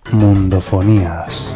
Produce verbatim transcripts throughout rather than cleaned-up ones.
Mundofonías.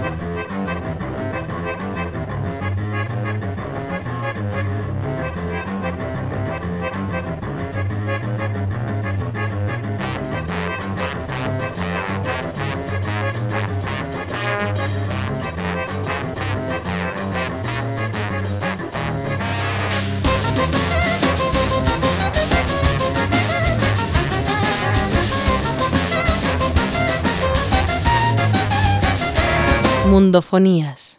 Mundofonías.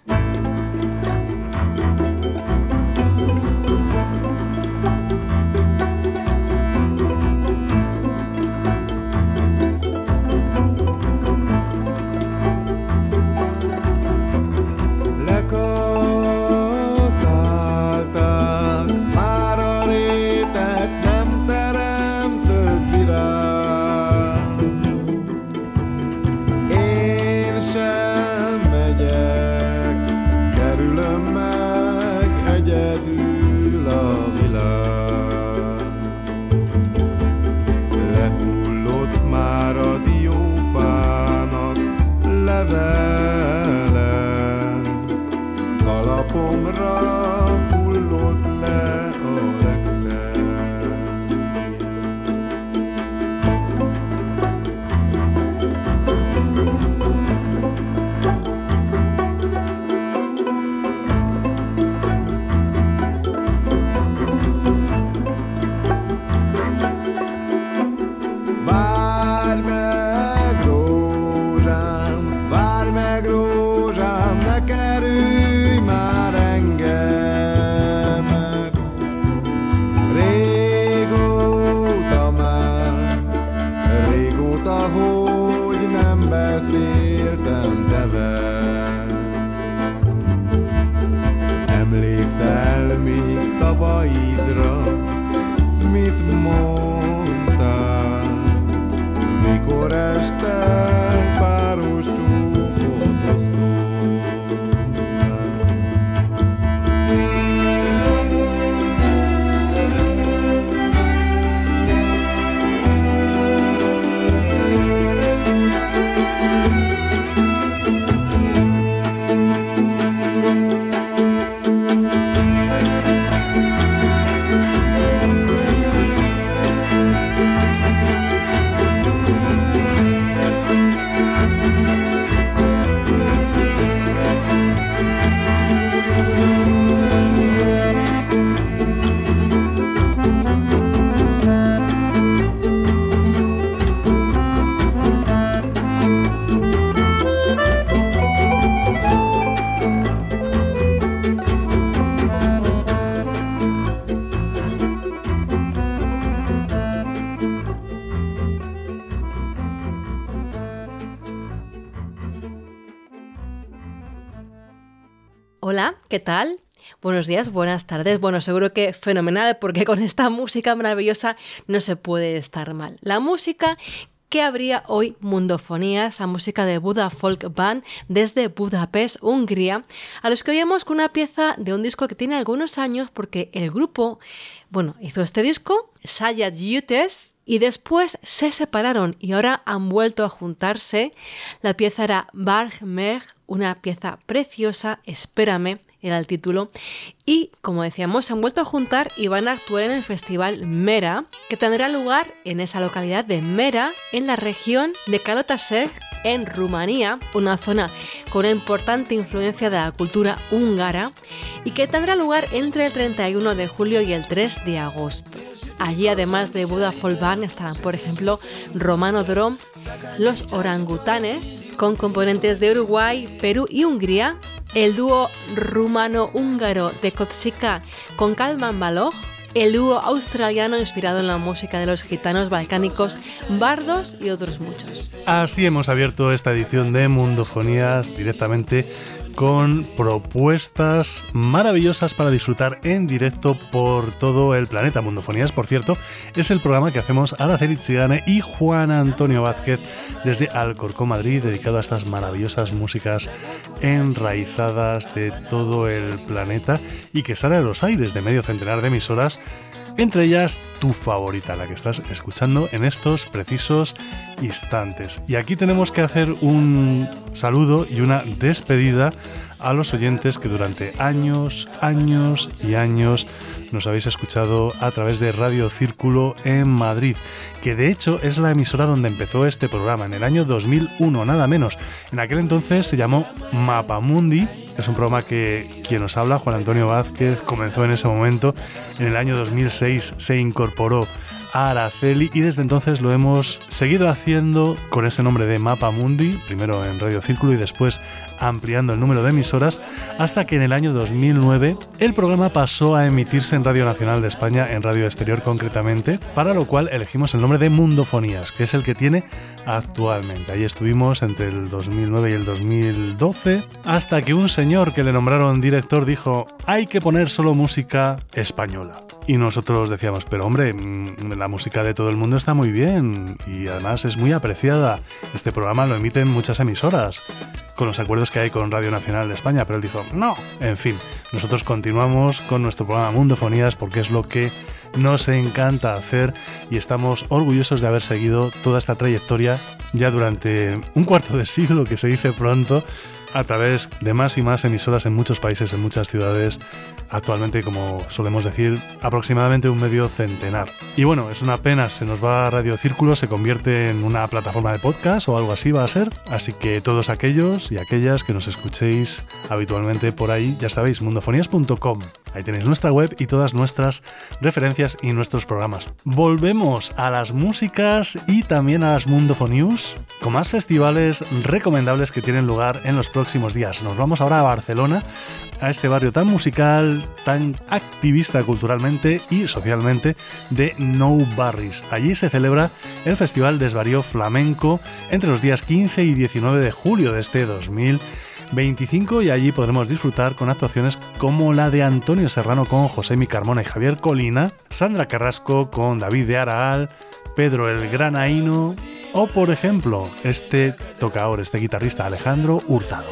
Hola, ¿qué tal? Buenos días, buenas tardes. Bueno, seguro que fenomenal, porque con esta música maravillosa no se puede estar mal. La música que habría hoy Mundofonías, a música de Buda Folk Band desde Budapest, Hungría, a los que oímos con una pieza de un disco que tiene algunos años, porque el grupo, bueno, hizo este disco, Saját Gyütes, y después se separaron y ahora han vuelto a juntarse. La pieza era Várj meg, una pieza preciosa, Espérame, era el título. Y, como decíamos, se han vuelto a juntar y van a actuar en el festival Mera, que tendrá lugar en esa localidad de Mera, en la región de Kalotaszeg, en Rumanía, una zona con una importante influencia de la cultura húngara, y que tendrá lugar entre el treinta y uno de julio y el tres de agosto. Allí, además de Buda Folk Band, estarán, por ejemplo, Romano Drom, Los Orangutanes, con componentes de Uruguay, Perú y Hungría, el dúo rumano-húngaro de Kotsika con Kalman Balog, el dúo australiano inspirado en la música de los gitanos balcánicos, Bardos y otros muchos. Así hemos abierto esta edición de Mundofonías directamente con propuestas maravillosas para disfrutar en directo por todo el planeta. Mundofonías, por cierto, es el programa que hacemos Araceli Zigane y Juan Antonio Vázquez desde Alcorcón, Madrid, dedicado a estas maravillosas músicas enraizadas de todo el planeta y que sale a los aires de medio centenar de emisoras entre ellas tu favorita, la que estás escuchando en estos precisos instantes. Y aquí tenemos que hacer un saludo y una despedida a los oyentes que durante años, años y años nos habéis escuchado a través de Radio Círculo en Madrid, que de hecho es la emisora donde empezó este programa, en el año dos mil uno, nada menos. En aquel entonces se llamó Mapamundi, es un programa que quien nos habla, Juan Antonio Vázquez, comenzó en ese momento. En el año dos mil seis se incorporó a Araceli y desde entonces lo hemos seguido haciendo con ese nombre de Mapamundi, primero en Radio Círculo y después ampliando el número de emisoras, hasta que en el año dos mil nueve el programa pasó a emitirse en Radio Nacional de España, en Radio Exterior concretamente, para lo cual elegimos el nombre de Mundofonías, que es el que tiene actualmente. Ahí estuvimos entre el dos mil nueve y el dos mil doce, hasta que un señor que le nombraron director dijo: hay que poner solo música española. Y nosotros decíamos: pero hombre, la música de todo el mundo está muy bien y además es muy apreciada. Este programa lo emiten muchas emisoras, con los acuerdos que hay con Radio Nacional de España, pero él dijo no. En fin, nosotros continuamos con nuestro programa Mundofonías porque es lo que nos encanta hacer y estamos orgullosos de haber seguido toda esta trayectoria ya durante un cuarto de siglo, que se dice pronto, a través de más y más emisoras en muchos países, en muchas ciudades. Actualmente, como solemos decir, aproximadamente un medio centenar. Y bueno, es una pena, se nos va Radio Círculo, se convierte en una plataforma de podcast o algo así va a ser. Así que todos aquellos y aquellas que nos escuchéis habitualmente por ahí, ya sabéis, mundofonías punto com. Ahí tenéis nuestra web y todas nuestras referencias y nuestros programas. Volvemos a las músicas y también a las Mundofonews, con más festivales recomendables que tienen lugar en los próximos días. Nos vamos ahora a Barcelona, a ese barrio tan musical, tan activista culturalmente y socialmente de Nou Barris. Allí se celebra el Festival Desvarío Flamenco entre los días quince y diecinueve de julio de este dos mil veinticinco, y allí podremos disfrutar con actuaciones como la de Antonio Serrano con Josemi Carmona y Javier Colina, Sandra Carrasco con David de Araal, Pedro el Granaíno o, por ejemplo, este tocador, este guitarrista Alejandro Hurtado.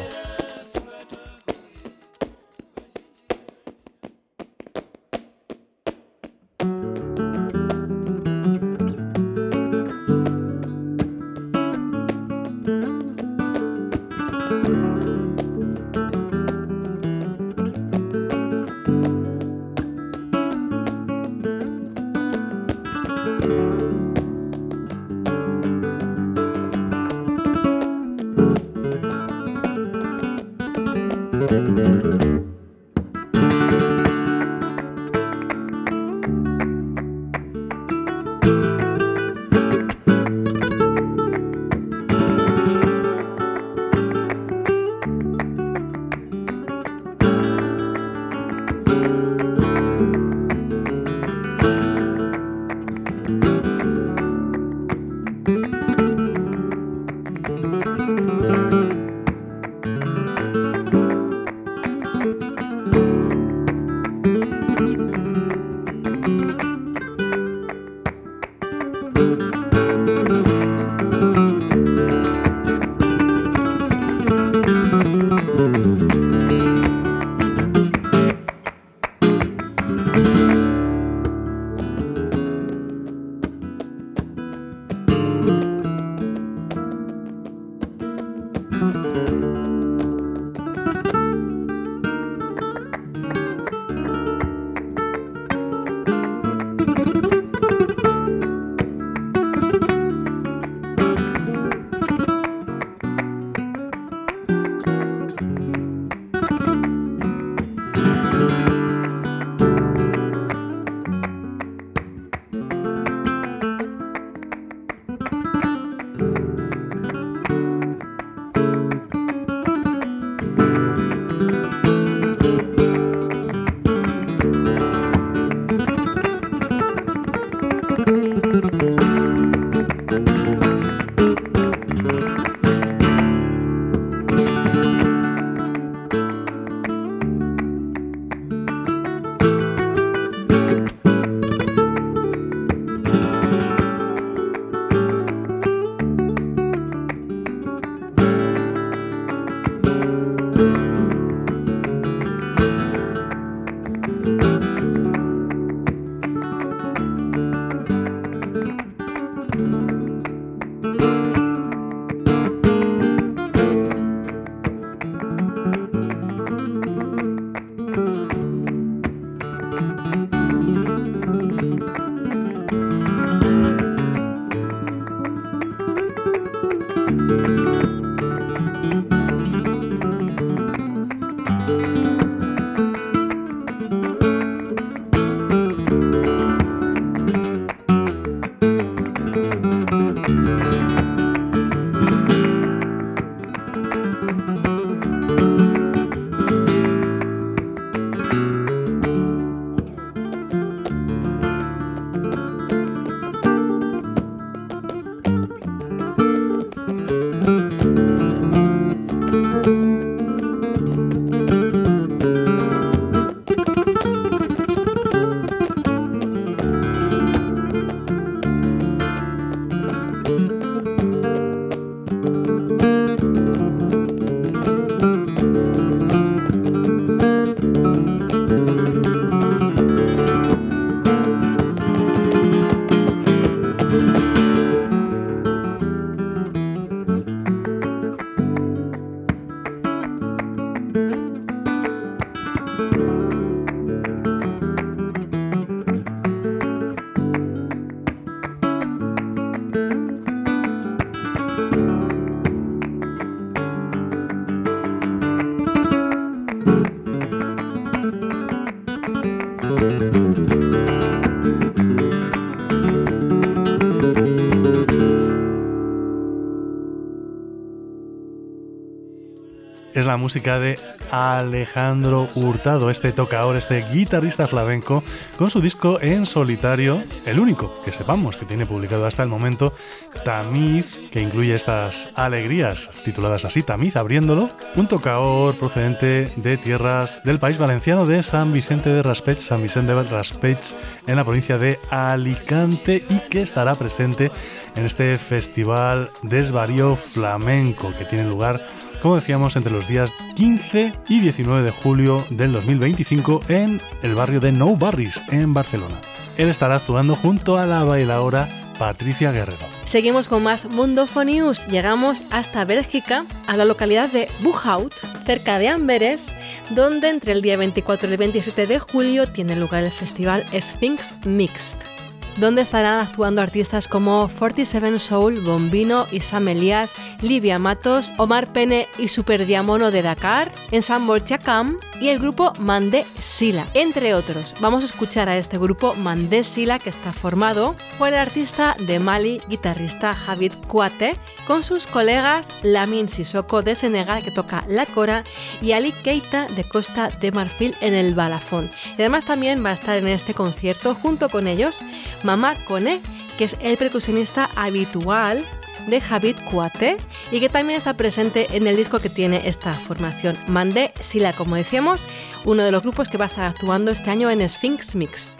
es la música de Alejandro Hurtado, este tocador, este guitarrista flamenco, con su disco en solitario, el único que sepamos que tiene publicado hasta el momento, Tamiz, que incluye estas alegrías tituladas así, Tamiz, abriéndolo, un tocador procedente de tierras del país valenciano de San Vicente de Raspeig, San Vicente de Raspeig, en la provincia de Alicante, y que estará presente en este festival Desvarío Flamenco que tiene lugar, como decíamos, entre los días quince y diecinueve de julio del dos mil veinticinco en el barrio de Nou Barris, en Barcelona. Él estará actuando junto a la bailaora Patricia Guerrero. Seguimos con más Mundofo News. Llegamos hasta Bélgica, a la localidad de Boeghout, cerca de Amberes, donde entre el día veinticuatro y el veintisiete de julio tiene lugar el festival Sphinx Mixed, donde estarán actuando artistas como cuarenta y siete Soul, Bombino, Isam Elias, Livia Matos, Omar Pene y Super Diamono de Dakar, Ensemble Chakam y el grupo Mandé Sila, entre otros. Vamos a escuchar a este grupo Mandé Sila, que está formado por el artista de Mali, guitarrista Javid Kouaté, con sus colegas Lamine Sissoko de Senegal, que toca la cora, y Ali Keita de Costa de Marfil en el balafón. Y además también va a estar en este concierto junto con ellos Mama Kone, que es el percusionista habitual de Javid Kouaté y que también está presente en el disco que tiene esta formación. Mandé Sila, como decíamos, uno de los grupos que va a estar actuando este año en Sphinx Mixed.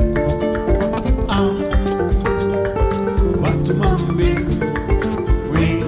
We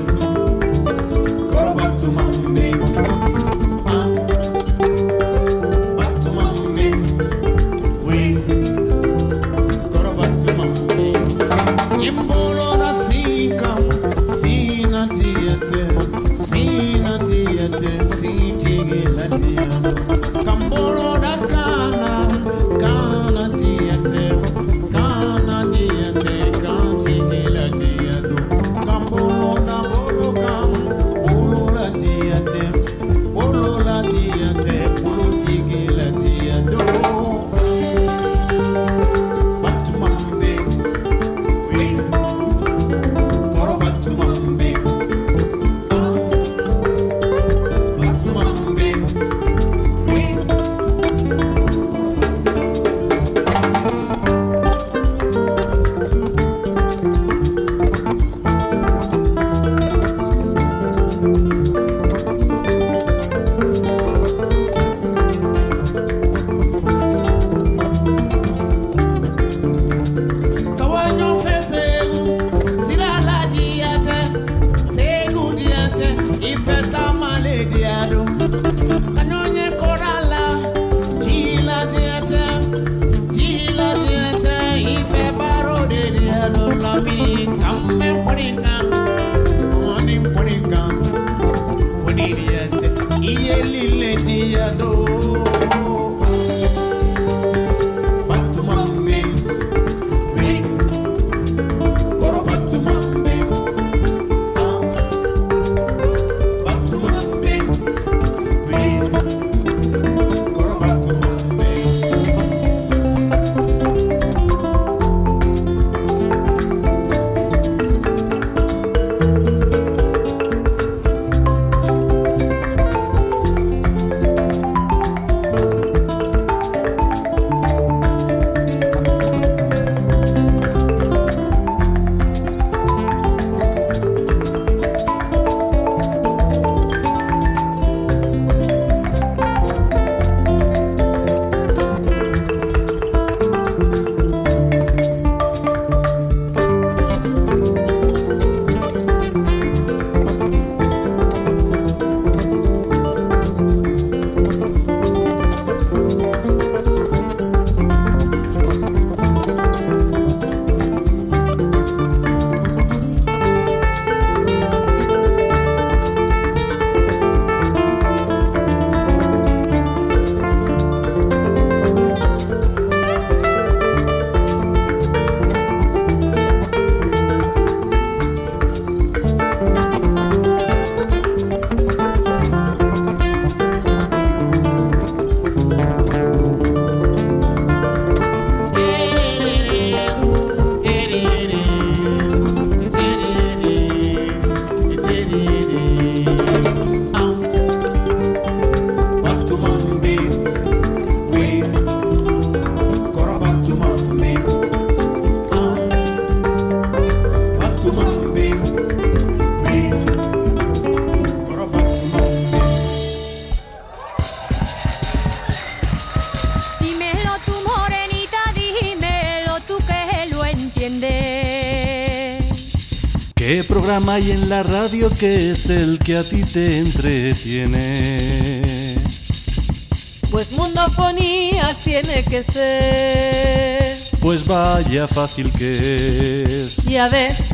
¿Qué programa hay en la radio que es el que a ti te entretiene? Pues Mundofonías tiene que ser. Pues vaya fácil que es. Ya ves.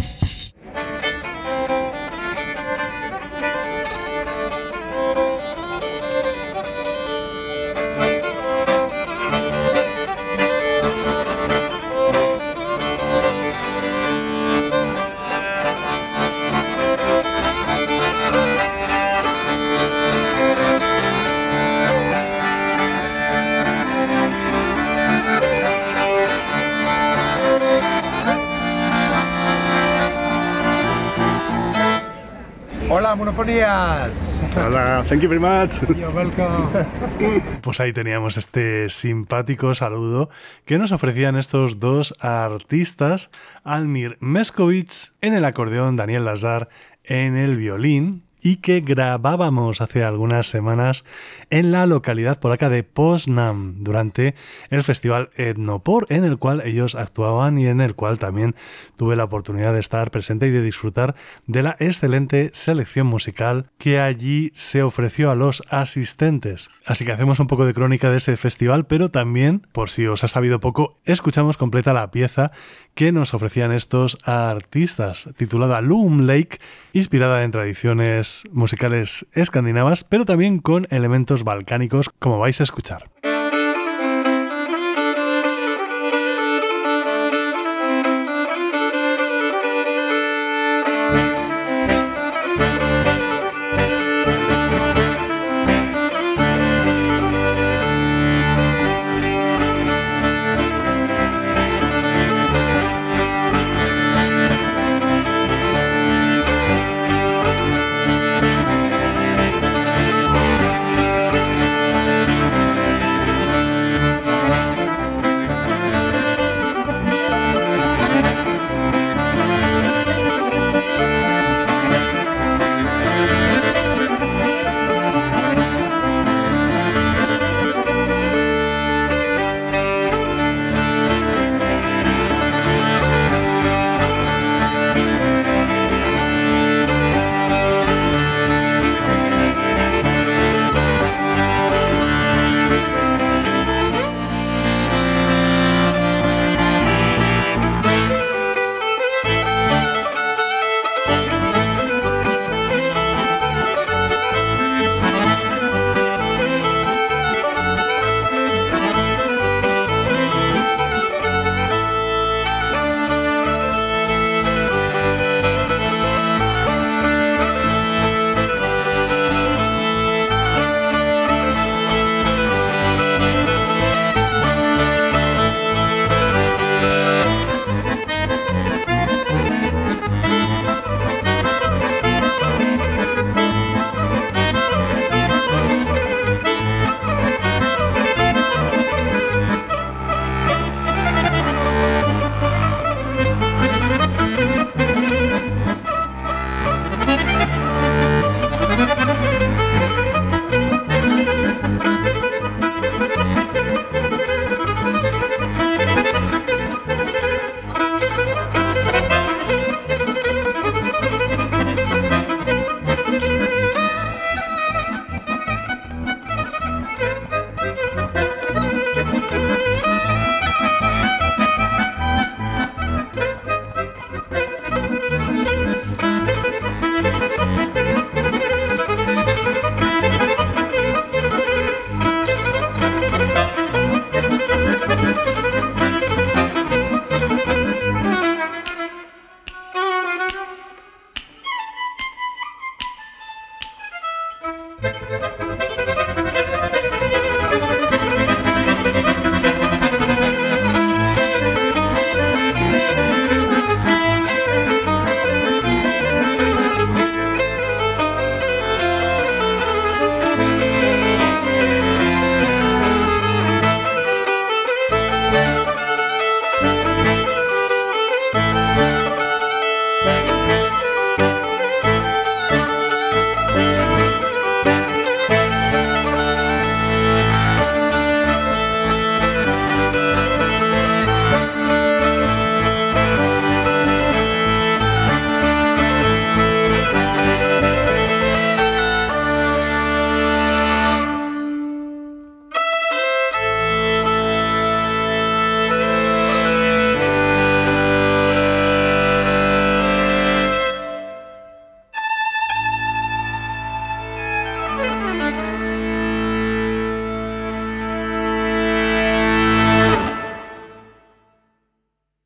Hola, Mundofonías. Hola, thank you very much. You're welcome. Pues ahí teníamos este simpático saludo que nos ofrecían estos dos artistas, Almir Meskovich en el acordeón, Daniel Lazar en el violín, y que grabábamos hace algunas semanas en la localidad polaca de Poznań durante el festival Etnopor, en el cual ellos actuaban y en el cual también tuve la oportunidad de estar presente y de disfrutar de la excelente selección musical que allí se ofreció a los asistentes. Así que hacemos un poco de crónica de ese festival, pero también, por si os ha sabido poco, escuchamos completa la pieza que nos ofrecían estos artistas, titulada Loom Lake, inspirada en tradiciones musicales escandinavas, pero también con elementos balcánicos, como vais a escuchar.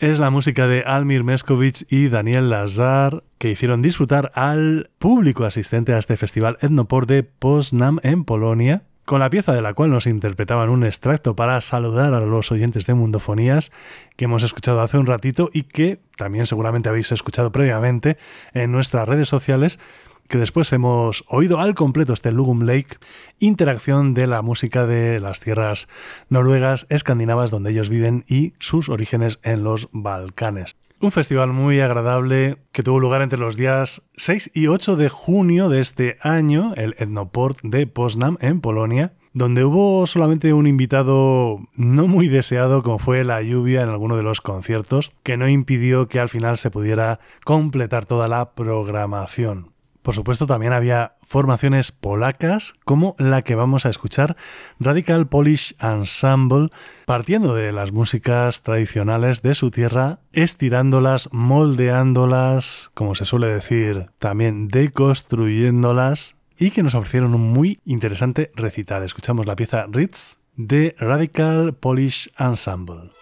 Es la música de Almir Meskovich y Daniel Lazar, que hicieron disfrutar al público asistente a este festival Etnoport de Poznań en Polonia, con la pieza de la cual nos interpretaban un extracto para saludar a los oyentes de Mundofonías, que hemos escuchado hace un ratito y que también seguramente habéis escuchado previamente en nuestras redes sociales, que después hemos oído al completo este Lugum Lake, interacción de la música de las tierras noruegas, escandinavas, donde ellos viven y sus orígenes en los Balcanes. Un festival muy agradable que tuvo lugar entre los días seis y ocho de junio de este año, el Etnoport de Poznań en Polonia, donde hubo solamente un invitado no muy deseado, como fue la lluvia en alguno de los conciertos, que no impidió que al final se pudiera completar toda la programación. Por supuesto, también había formaciones polacas, como la que vamos a escuchar, Radical Polish Ensemble, partiendo de las músicas tradicionales de su tierra, estirándolas, moldeándolas, como se suele decir, también deconstruyéndolas, y que nos ofrecieron un muy interesante recital. Escuchamos la pieza Ritz de Radical Polish Ensemble.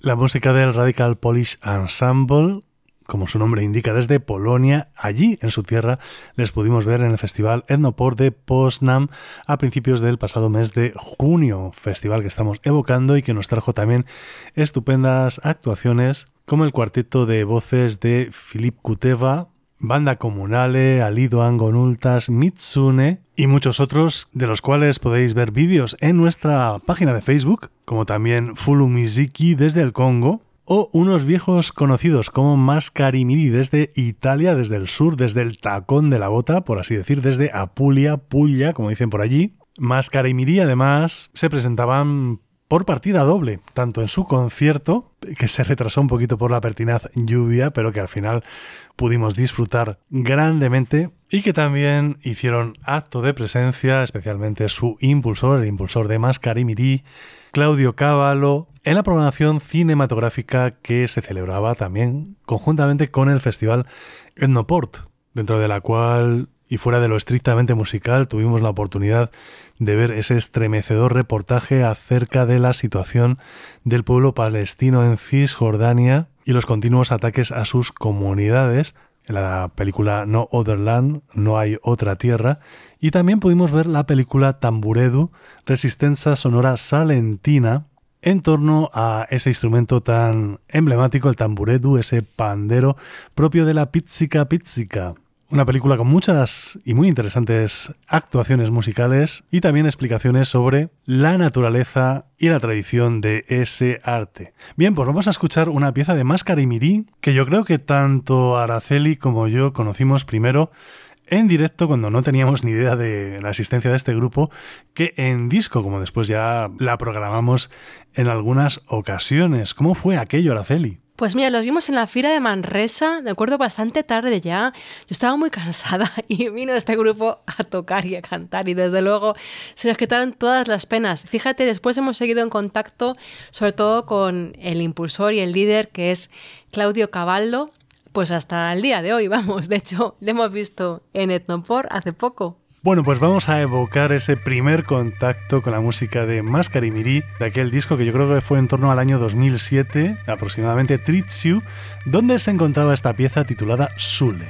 La música del Radical Polish Ensemble, como su nombre indica, desde Polonia. Allí, en su tierra, les pudimos ver en el Festival Etnopor de Poznań a principios del pasado mes de junio, festival que estamos evocando y que nos trajo también estupendas actuaciones como el cuarteto de voces de Filip Kutewa, Banda Comunale, Alido Angonultas, Mitsune y muchos otros, de los cuales podéis ver vídeos en nuestra página de Facebook, como también Fulu Miziki desde el Congo, o unos viejos conocidos como Mascarimiri desde Italia, desde el sur, desde el tacón de la bota, por así decir, desde Apulia, Puglia, como dicen por allí. Mascarimiri además se presentaban por partida doble, tanto en su concierto, que se retrasó un poquito por la pertinaz lluvia, pero que al final pudimos disfrutar grandemente, y que también hicieron acto de presencia, especialmente su impulsor, el impulsor de Mascarimiri, Claudio Cavallo, en la programación cinematográfica que se celebraba también conjuntamente con el Festival Etnoport, dentro de la cual, y fuera de lo estrictamente musical, tuvimos la oportunidad de ver ese estremecedor reportaje acerca de la situación del pueblo palestino en Cisjordania y los continuos ataques a sus comunidades, en la película No Other Land, No hay otra tierra, y también pudimos ver la película Tamburedu, Resistenza Sonora Salentina, en torno a ese instrumento tan emblemático, el tamburedu, ese pandero propio de la pizzica pizzica. Una película con muchas y muy interesantes actuaciones musicales y también explicaciones sobre la naturaleza y la tradición de ese arte. Bien, pues vamos a escuchar una pieza de Mascarimiri que yo creo que tanto Araceli como yo conocimos primero en directo cuando no teníamos ni idea de la existencia de este grupo, que en disco, como después ya la programamos en algunas ocasiones. ¿Cómo fue aquello, Araceli? Pues mira, los vimos en la Fira de Manresa, de acuerdo, bastante tarde ya. Yo estaba muy cansada y vino este grupo a tocar y a cantar y desde luego se nos quitaron todas las penas. Fíjate, después hemos seguido en contacto sobre todo con el impulsor y el líder que es Claudio Cavallo, pues hasta el día de hoy, vamos. De hecho, le hemos visto en Etnopor hace poco. Bueno, pues vamos a evocar ese primer contacto con la música de Mascarimiri, de aquel disco que yo creo que fue en torno al año dos mil siete, aproximadamente Tritsiu, donde se encontraba esta pieza titulada Sule.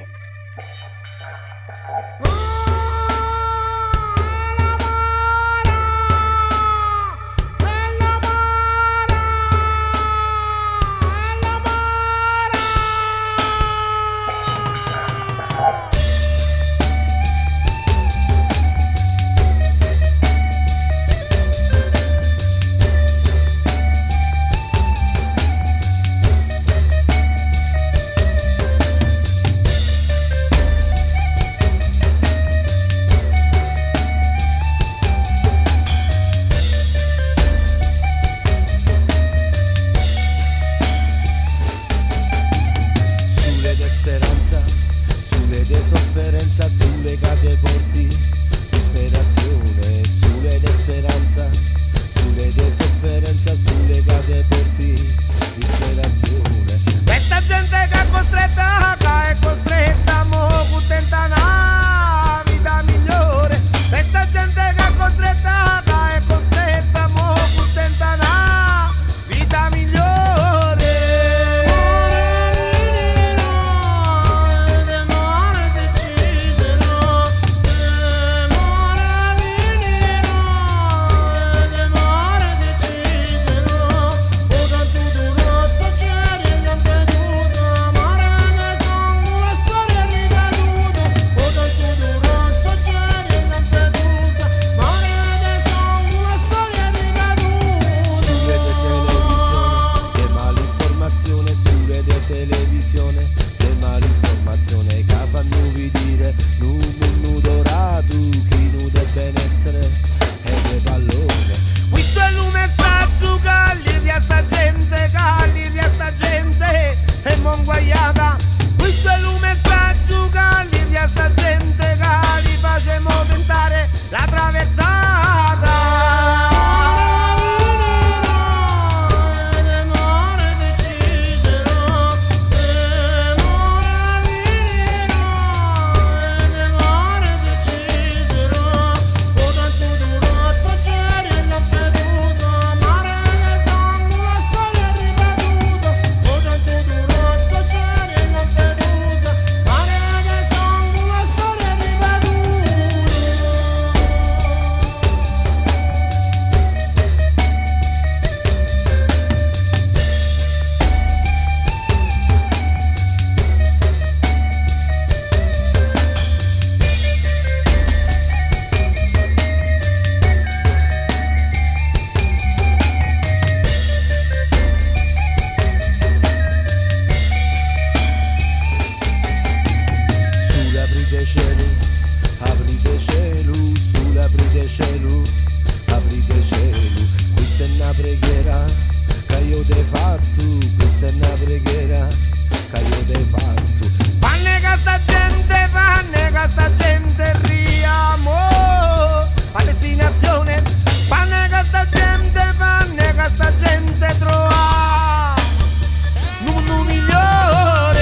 cielo, aprite cielo, sole aprite cielo, aprite cielo. Questa è una preghiera che io te faccio, questa è una preghiera che io te faccio. Panne che sta gente, panne che sta gente riamo, Palestinazione. Panne che sta gente, panne che sta gente trova un mondo migliore.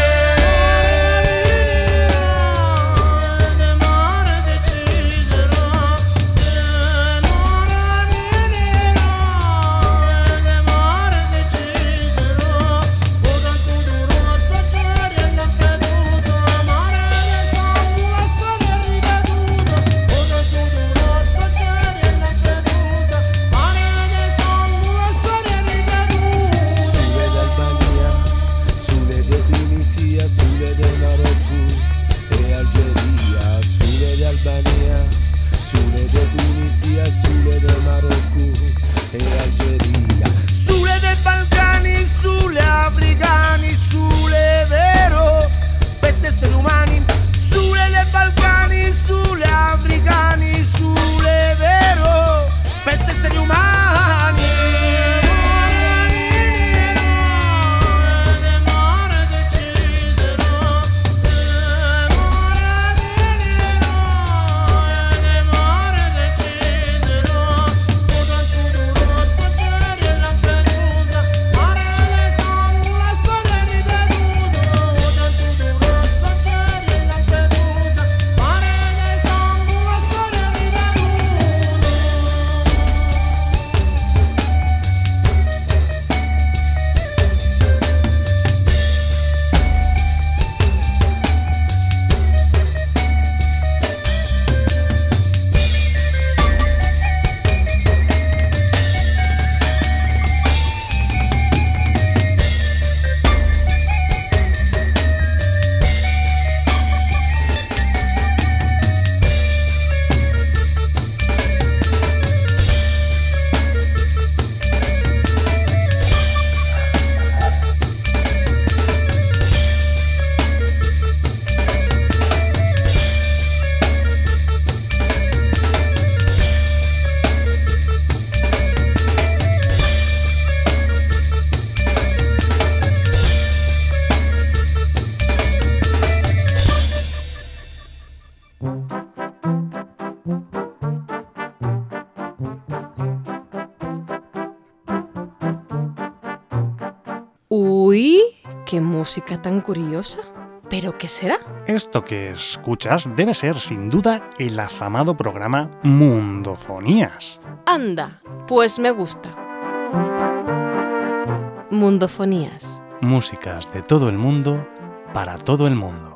Sule del Marocco e Algeria, sule dei Balcani, sule africani, sule vero, questi esseri umani, sule dei Balcani, sule africani, sule vero, questi esseri umani. Uy, qué música tan curiosa. ¿Pero qué será? Esto que escuchas debe ser, sin duda, el afamado programa Mundofonías. Anda, pues me gusta. Mundofonías. Músicas de todo el mundo, para todo el mundo.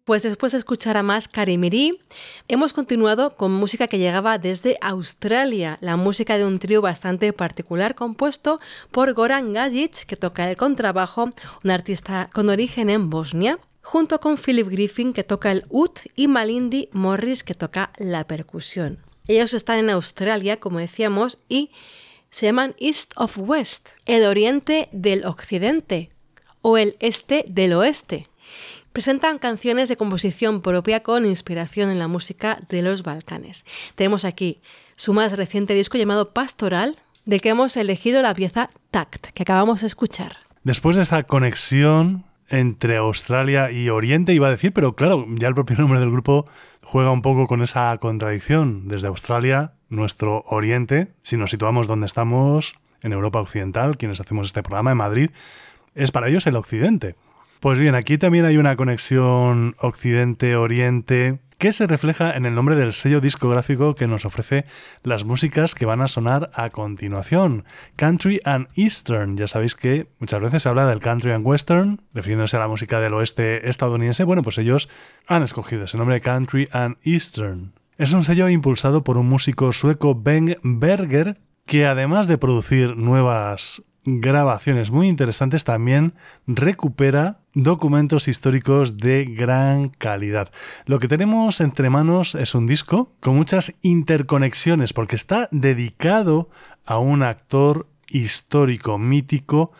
Pues después de escuchar a más Karimiri, hemos continuado con música que llegaba desde Australia, la música de un trío bastante particular compuesto por Goran Gajic, que toca el contrabajo, un artista con origen en Bosnia, junto con Philip Griffin, que toca el ud, y Malindi Morris, que toca la percusión. Ellos están en Australia, como decíamos, y se llaman East of West, el oriente del occidente, o el este del oeste. Presentan canciones de composición propia con inspiración en la música de los Balcanes. Tenemos aquí su más reciente disco llamado Pastoral, del que hemos elegido la pieza Tact, que acabamos de escuchar. Después de esa conexión entre Australia y Oriente, iba a decir, pero claro, ya el propio nombre del grupo juega un poco con esa contradicción. Desde Australia, nuestro Oriente, si nos situamos donde estamos, en Europa Occidental, quienes hacemos este programa en Madrid, es para ellos el Occidente. Pues bien, aquí también hay una conexión Occidente-Oriente que se refleja en el nombre del sello discográfico que nos ofrece las músicas que van a sonar a continuación. Country and Eastern. Ya sabéis que muchas veces se habla del Country and Western, refiriéndose a la música del oeste estadounidense. Bueno, pues ellos han escogido ese nombre de Country and Eastern. Es un sello impulsado por un músico sueco, Ben Berger, que además de producir nuevas grabaciones muy interesantes, también recupera documentos históricos de gran calidad. Lo que tenemos entre manos es un disco con muchas interconexiones, porque está dedicado a un actor histórico, mítico,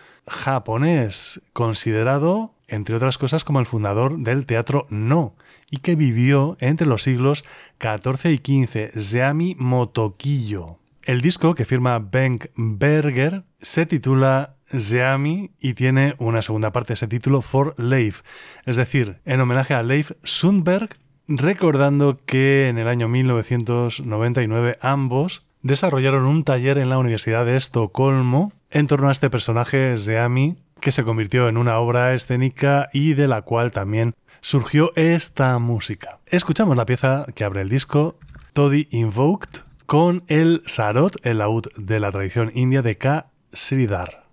japonés, considerado, entre otras cosas, como el fundador del teatro No, y que vivió entre los siglos catorce y quince, Seami Motokiyo. El disco que firma Ben Berger se titula Seami y tiene una segunda parte de ese título, For Leif, es decir, en homenaje a Leif Sundberg, recordando que en el año mil novecientos noventa y nueve ambos desarrollaron un taller en la Universidad de Estocolmo en torno a este personaje Seami, que se convirtió en una obra escénica y de la cual también surgió esta música. Escuchamos la pieza que abre el disco, Toddy Invoked, con el sarod, el laúd de la tradición india de K. Sridhar.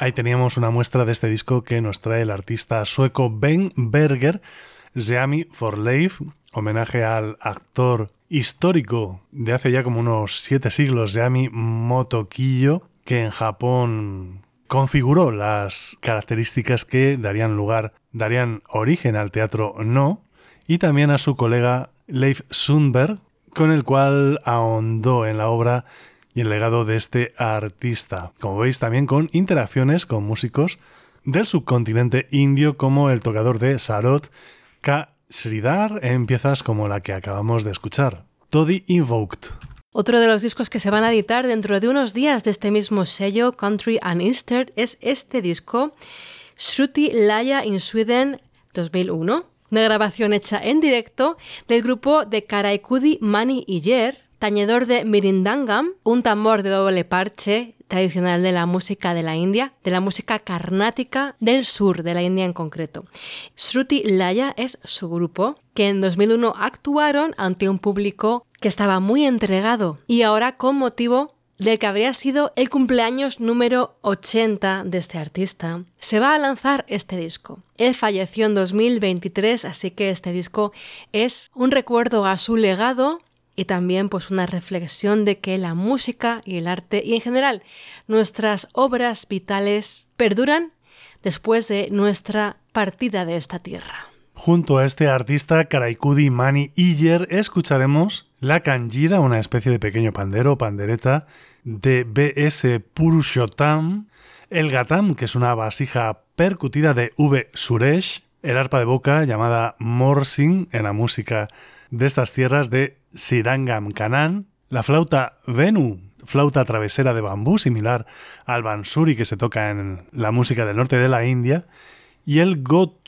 Ahí teníamos una muestra de este disco que nos trae el artista sueco Ben Berger, Jamie for Life, homenaje al actor histórico de hace ya como unos siete siglos, Jamie Motokiyo, que en Japón configuró las características que darían lugar, darían origen al teatro No, y también a su colega Leif Sundberg, con el cual ahondó en la obra y el legado de este artista. Como veis, también con interacciones con músicos del subcontinente indio, como el tocador de Sarod, K. Sridhar, en piezas como la que acabamos de escuchar, Toddy Invoked. Otro de los discos que se van a editar dentro de unos días de este mismo sello, Country and Eastern, es este disco, Shruti Laya in Sweden dos mil uno, una grabación hecha en directo del grupo de Karaikudi Mani Iyer, tañedor de Mirindangam, un tambor de doble parche tradicional de la música de la India, de la música carnática del sur de la India en concreto. Shruti Laya es su grupo, que en dos mil uno actuaron ante un público que estaba muy entregado y ahora con motivo del que habría sido el cumpleaños número ochenta de este artista, se va a lanzar este disco. Él falleció en dos mil veintitrés, así que este disco es un recuerdo a su legado y también pues una reflexión de que la música y el arte y en general nuestras obras vitales perduran después de nuestra partida de esta tierra. Junto a este artista Karaikudi Mani Iyer escucharemos la kanjira, una especie de pequeño pandero o pandereta de B S Purushottam, el gatam, que es una vasija percutida de V Suresh, el arpa de boca llamada morsing en la música de estas tierras de Srirangam Kanan, la flauta Venu, flauta travesera de bambú similar al bansuri que se toca en la música del norte de la India, y el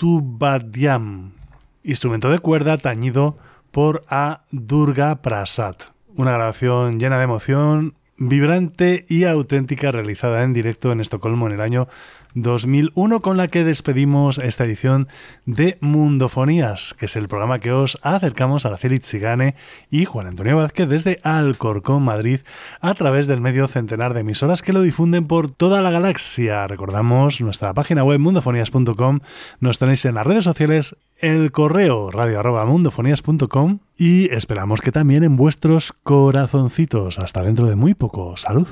Gotubadyam, instrumento de cuerda tañido por A. Durga Prasad. Una grabación llena de emoción, vibrante y auténtica, realizada en directo en Estocolmo en el año dos mil uno, con la que despedimos esta edición de Mundofonías, que es el programa que os acercamos a Araceli Tzigane y Juan Antonio Vázquez desde Alcorcón, Madrid, a través del medio centenar de emisoras que lo difunden por toda la galaxia. Recordamos nuestra página web mundofonías punto com, nos tenéis en las redes sociales, el correo radio arroba mundofonías punto com y esperamos que también en vuestros corazoncitos. Hasta dentro de muy poco. Salud.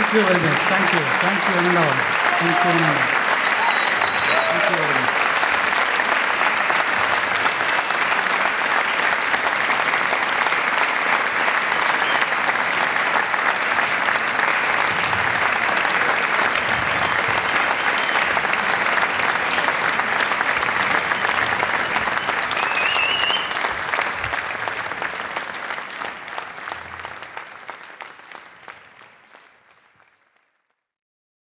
Thank you very much. Thank you. Thank you, Ananda. Thank you, Ananda.